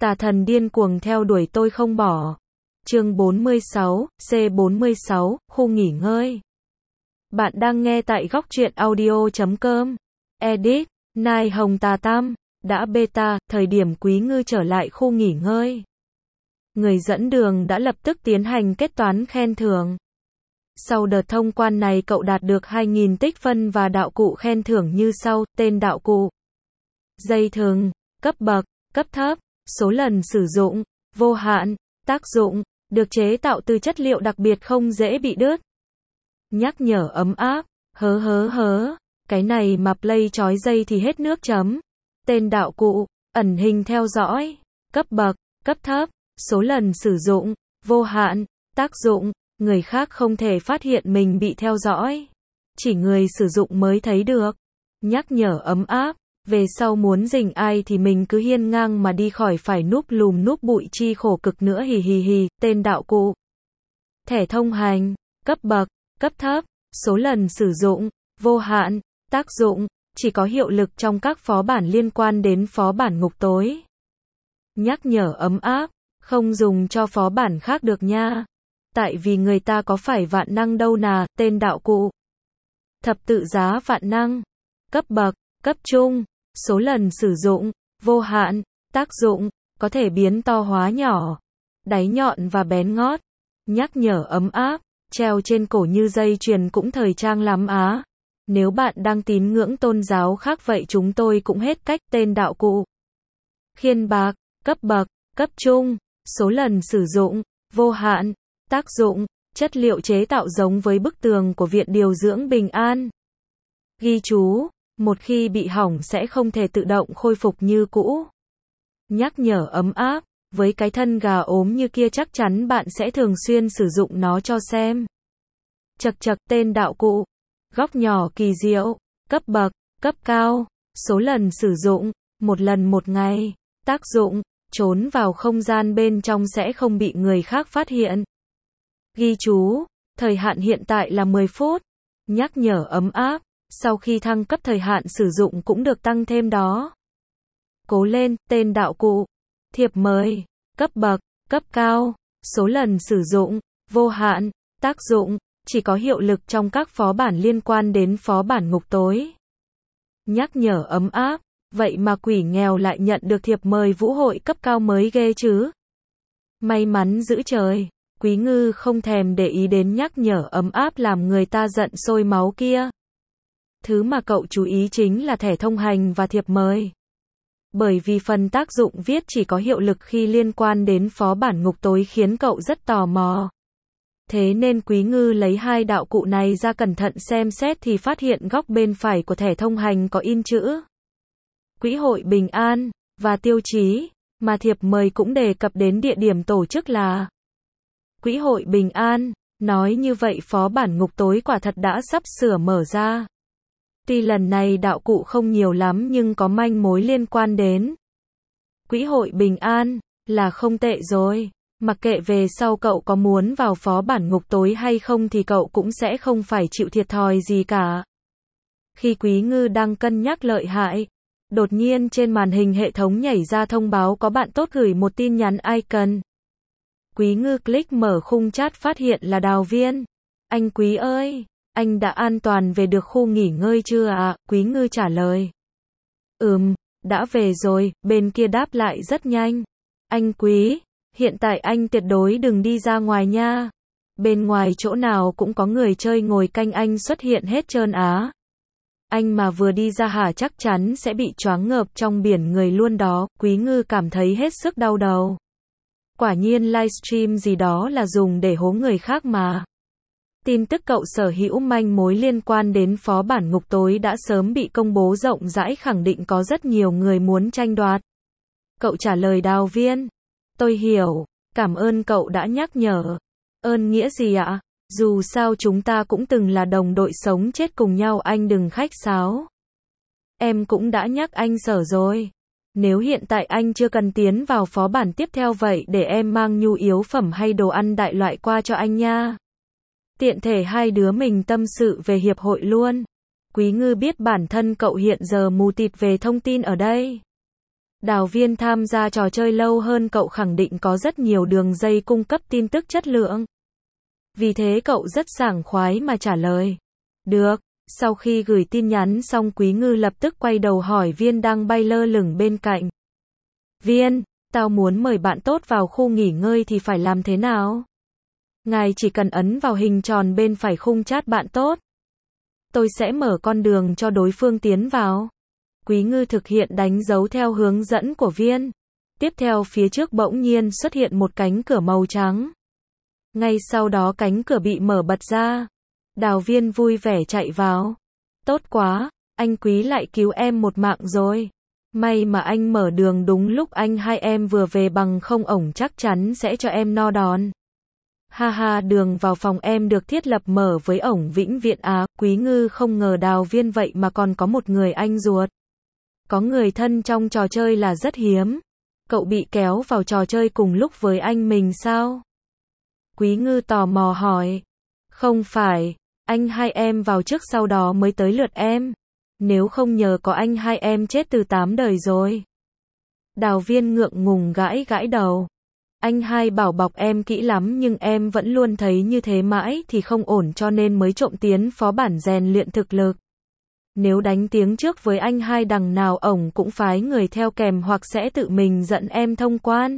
Tà thần điên cuồng theo đuổi tôi không bỏ. Chương 46, C46, khu nghỉ ngơi. Bạn đang nghe tại góc truyện audio.com. Edit, Nai Hồng Tà Tam, đã beta, thời điểm Quý Ngư trở lại khu nghỉ ngơi. Người dẫn đường đã lập tức tiến hành kết toán khen thưởng. Sau đợt thông quan này cậu đạt được 2.000 tích phân và đạo cụ khen thưởng như sau, tên đạo cụ. Dây thừng, cấp bậc, cấp thấp, số lần sử dụng, vô hạn, tác dụng, được chế tạo từ chất liệu đặc biệt không dễ bị đứt. Nhắc nhở ấm áp, hớ, cái này mà play trói dây thì hết nước chấm. Tên đạo cụ, ẩn hình theo dõi, cấp bậc, cấp thấp, số lần sử dụng, vô hạn, tác dụng, người khác không thể phát hiện mình bị theo dõi. Chỉ người sử dụng mới thấy được. Nhắc nhở ấm áp, về sau muốn rình ai thì mình cứ hiên ngang mà đi khỏi phải núp lùm núp bụi chi khổ cực nữa hì. Tên đạo cụ. Thẻ thông hành, cấp bậc, cấp thấp, số lần sử dụng, vô hạn, tác dụng, chỉ có hiệu lực trong các phó bản liên quan đến phó bản ngục tối. Nhắc nhở ấm áp, không dùng cho phó bản khác được nha. Tại vì người ta có phải vạn năng đâu nà, tên đạo cụ. Thập tự giá vạn năng, cấp bậc, cấp trung, số lần sử dụng, vô hạn, tác dụng, có thể biến to hóa nhỏ, đáy nhọn và bén ngót. Nhắc nhở ấm áp, treo trên cổ như dây chuyền cũng thời trang lắm á. Nếu bạn đang tín ngưỡng tôn giáo khác vậy chúng tôi cũng hết cách. Tên đạo cụ. Khiên bạc, cấp bậc, cấp trung, số lần sử dụng, vô hạn, tác dụng, chất liệu chế tạo giống với bức tường của Viện Điều dưỡng Bình An. Ghi chú, một khi bị hỏng sẽ không thể tự động khôi phục như cũ. Nhắc nhở ấm áp, với cái thân gà ốm như kia chắc chắn bạn sẽ thường xuyên sử dụng nó cho xem. Chật, tên đạo cụ. Góc nhỏ kỳ diệu, cấp bậc, cấp cao, số lần sử dụng, một lần một ngày, tác dụng, trốn vào không gian bên trong sẽ không bị người khác phát hiện. Ghi chú, thời hạn hiện tại là 10 phút. Nhắc nhở ấm áp, sau khi thăng cấp thời hạn sử dụng cũng được tăng thêm đó. Cố lên, tên đạo cụ. Thiệp mời, cấp bậc, cấp cao, số lần sử dụng, vô hạn, tác dụng, chỉ có hiệu lực trong các phó bản liên quan đến phó bản ngục tối. Nhắc nhở ấm áp, vậy mà quỷ nghèo lại nhận được thiệp mời vũ hội cấp cao mới ghê chứ. May mắn giữ trời, Quý Ngư không thèm để ý đến nhắc nhở ấm áp làm người ta giận sôi máu kia. Thứ mà cậu chú ý chính là thẻ thông hành và thiệp mời. Bởi vì phần tác dụng viết chỉ có hiệu lực khi liên quan đến phó bản ngục tối khiến cậu rất tò mò. Thế nên Quý Ngư lấy hai đạo cụ này ra cẩn thận xem xét thì phát hiện góc bên phải của thẻ thông hành có in chữ Quỹ hội Bình An và tiêu chí, mà thiệp mời cũng đề cập đến địa điểm tổ chức là Quỹ hội Bình An. Nói như vậy phó bản ngục tối quả thật đã sắp sửa mở ra. Tuy lần này đạo cụ không nhiều lắm nhưng có manh mối liên quan đến Quỹ hội Bình An, là không tệ rồi. Mặc kệ về sau cậu có muốn vào phó bản ngục tối hay không thì cậu cũng sẽ không phải chịu thiệt thòi gì cả. Khi Quý Ngư đang cân nhắc lợi hại, đột nhiên trên màn hình hệ thống nhảy ra thông báo có bạn tốt gửi một tin nhắn icon. Quý Ngư click mở khung chat phát hiện là Đào Viên. Anh Quý ơi, anh đã an toàn về được khu nghỉ ngơi chưa ạ? Quý Ngư trả lời. Đã về rồi, bên kia đáp lại rất nhanh. Anh Quý, hiện tại anh tuyệt đối đừng đi ra ngoài nha. Bên ngoài chỗ nào cũng có người chơi ngồi canh anh xuất hiện hết trơn á. Anh mà vừa đi ra hả chắc chắn sẽ bị choáng ngợp trong biển người luôn đó. Quý Ngư cảm thấy hết sức đau đầu. Quả nhiên livestream gì đó là dùng để hố người khác mà. Tin tức cậu sở hữu manh mối liên quan đến phó bản ngục tối đã sớm bị công bố rộng rãi khẳng định có rất nhiều người muốn tranh đoạt. Cậu trả lời Đào Viên. Tôi hiểu, cảm ơn cậu đã nhắc nhở. Ơn nghĩa gì ạ? Dù sao chúng ta cũng từng là đồng đội sống chết cùng nhau anh đừng khách sáo. Em cũng đã nhắc anh Sở rồi. Nếu hiện tại anh chưa cần tiến vào phó bản tiếp theo vậy để em mang nhu yếu phẩm hay đồ ăn đại loại qua cho anh nha. Tiện thể hai đứa mình tâm sự về hiệp hội luôn. Quý Ngư biết bản thân cậu hiện giờ mù tịt về thông tin ở đây. Đào Viên tham gia trò chơi lâu hơn cậu khẳng định có rất nhiều đường dây cung cấp tin tức chất lượng. Vì thế cậu rất sảng khoái mà trả lời. Được. Sau khi gửi tin nhắn xong Quý Ngư lập tức quay đầu hỏi Viên đang bay lơ lửng bên cạnh. Viên, tao muốn mời bạn tốt vào khu nghỉ ngơi thì phải làm thế nào? Ngài chỉ cần ấn vào hình tròn bên phải khung chat bạn tốt. Tôi sẽ mở con đường cho đối phương tiến vào. Quý Ngư thực hiện đánh dấu theo hướng dẫn của Viên. Tiếp theo phía trước bỗng nhiên xuất hiện một cánh cửa màu trắng. Ngay sau đó cánh cửa bị mở bật ra. Đào Viên vui vẻ chạy vào. Tốt quá, anh Quý lại cứu em một mạng rồi. May mà anh mở đường đúng lúc anh hai em vừa về, bằng không ổng chắc chắn sẽ cho em no đòn. Ha ha, đường vào phòng em được thiết lập mở với ổng vĩnh viễn à? Quý Ngư không ngờ Đào Viên vậy mà còn có một người anh ruột. Có người thân trong trò chơi là rất hiếm. Cậu bị kéo vào trò chơi cùng lúc với anh mình sao? Quý Ngư tò mò hỏi. Không phải, anh hai em vào trước sau đó mới tới lượt em. Nếu không nhờ có anh hai em chết từ 8 đời rồi. Đào Viên ngượng ngùng gãi gãi đầu. Anh hai bảo bọc em kỹ lắm nhưng em vẫn luôn thấy như thế mãi thì không ổn cho nên mới trộm tiến phó bản rèn luyện thực lực. Nếu đánh tiếng trước với anh hai đằng nào ổng cũng phái người theo kèm hoặc sẽ tự mình dẫn em thông quan.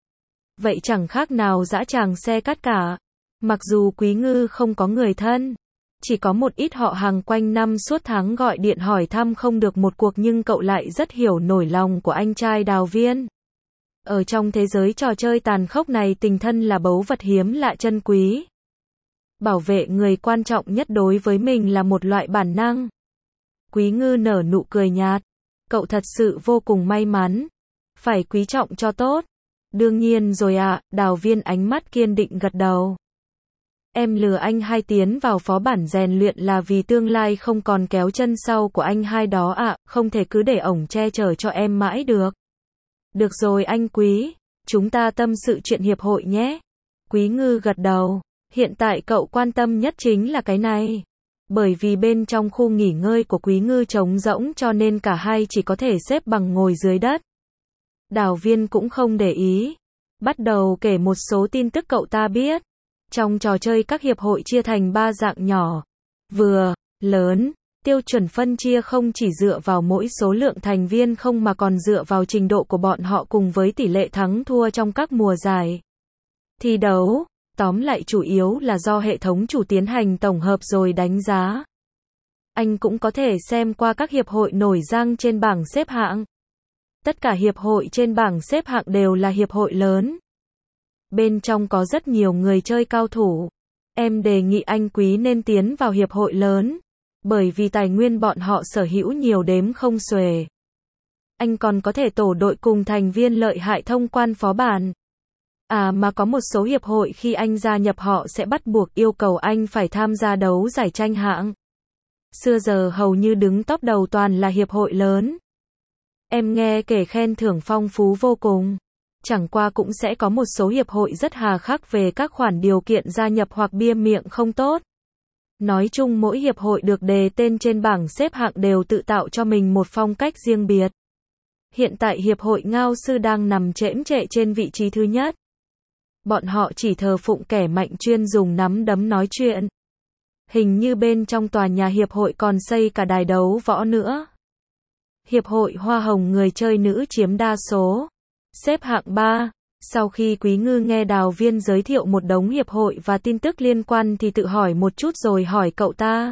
Vậy chẳng khác nào dã tràng xe cát cả. Mặc dù Quý Ngư không có người thân, chỉ có một ít họ hàng quanh năm suốt tháng gọi điện hỏi thăm không được một cuộc, nhưng cậu lại rất hiểu nỗi lòng của anh trai Đào Viên. Ở trong thế giới trò chơi tàn khốc này, tình thân là báu vật hiếm lạ chân quý. Bảo vệ người quan trọng nhất đối với mình là một loại bản năng. Quý Ngư nở nụ cười nhạt. Cậu thật sự vô cùng may mắn. Phải quý trọng cho tốt. Đương nhiên rồi ạ, Đào Viên ánh mắt kiên định gật đầu. Em lừa anh hai tiến vào phó bản rèn luyện là vì tương lai không còn kéo chân sau của anh hai đó ạ, không thể cứ để ổng che chở cho em mãi được. Được rồi anh Quý, chúng ta tâm sự chuyện hiệp hội nhé. Quý Ngư gật đầu, hiện tại cậu quan tâm nhất chính là cái này. Bởi vì bên trong khu nghỉ ngơi của Quý Ngư trống rỗng cho nên cả hai chỉ có thể xếp bằng ngồi dưới đất. Đào Viên cũng không để ý, bắt đầu kể một số tin tức cậu ta biết. Trong trò chơi các hiệp hội chia thành 3 dạng nhỏ, vừa, lớn. Tiêu chuẩn phân chia không chỉ dựa vào mỗi số lượng thành viên không mà còn dựa vào trình độ của bọn họ cùng với tỷ lệ thắng thua trong các mùa giải thi đấu. Tóm lại chủ yếu là do hệ thống chủ tiến hành tổng hợp rồi đánh giá. Anh cũng có thể xem qua các hiệp hội nổi danh trên bảng xếp hạng. Tất cả hiệp hội trên bảng xếp hạng đều là hiệp hội lớn. Bên trong có rất nhiều người chơi cao thủ. Em đề nghị anh Quý nên tiến vào hiệp hội lớn. Bởi vì tài nguyên bọn họ sở hữu nhiều đếm không xuể. Anh còn có thể tổ đội cùng thành viên lợi hại thông quan phó bản. À mà có một số hiệp hội khi anh gia nhập họ sẽ bắt buộc yêu cầu anh phải tham gia đấu giải tranh hạng. Xưa giờ hầu như đứng top đầu toàn là hiệp hội lớn. Em nghe kể khen thưởng phong phú vô cùng. Chẳng qua cũng sẽ có một số hiệp hội rất hà khắc về các khoản điều kiện gia nhập hoặc bia miệng không tốt. Nói chung mỗi hiệp hội được đề tên trên bảng xếp hạng đều tự tạo cho mình một phong cách riêng biệt. Hiện tại hiệp hội Ngao Sư đang nằm chễm chệ trên vị trí thứ nhất. Bọn họ chỉ thờ phụng kẻ mạnh chuyên dùng nắm đấm nói chuyện. Hình như bên trong tòa nhà hiệp hội còn xây cả đài đấu võ nữa. Hiệp hội Hoa Hồng người chơi nữ chiếm đa số. Xếp hạng 3. Sau khi Quý Ngư nghe Đào Viên giới thiệu một đống hiệp hội và tin tức liên quan thì tự hỏi một chút rồi hỏi cậu ta.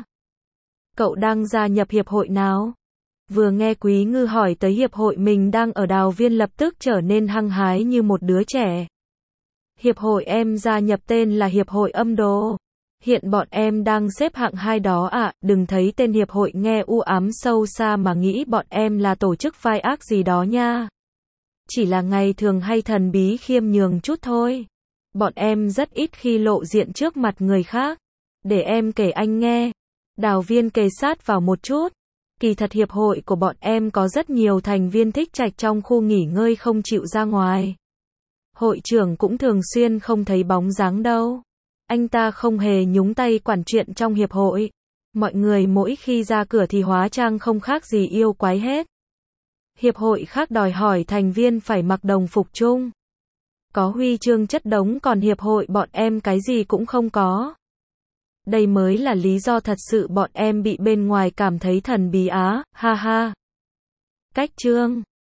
Cậu đang gia nhập hiệp hội nào? Vừa nghe Quý Ngư hỏi tới hiệp hội mình đang ở, Đào Viên lập tức trở nên hăng hái như một đứa trẻ. Hiệp hội em gia nhập tên là Hiệp hội Âm Đồ. Hiện bọn em đang xếp hạng 2 đó ạ, đừng thấy tên hiệp hội nghe u ám sâu xa mà nghĩ bọn em là tổ chức vai ác gì đó nha. Chỉ là ngày thường hay thần bí khiêm nhường chút thôi. Bọn em rất ít khi lộ diện trước mặt người khác. Để em kể anh nghe. Đào Viên kề sát vào một chút. Kỳ thật hiệp hội của bọn em có rất nhiều thành viên thích trạch trong khu nghỉ ngơi không chịu ra ngoài. Hội trưởng cũng thường xuyên không thấy bóng dáng đâu. Anh ta không hề nhúng tay quản chuyện trong hiệp hội. Mọi người mỗi khi ra cửa thì hóa trang không khác gì yêu quái hết. Hiệp hội khác đòi hỏi thành viên phải mặc đồng phục chung. Có huy chương chất đống còn hiệp hội bọn em cái gì cũng không có. Đây mới là lý do thật sự bọn em bị bên ngoài cảm thấy thần bí á, ha ha. Cách chương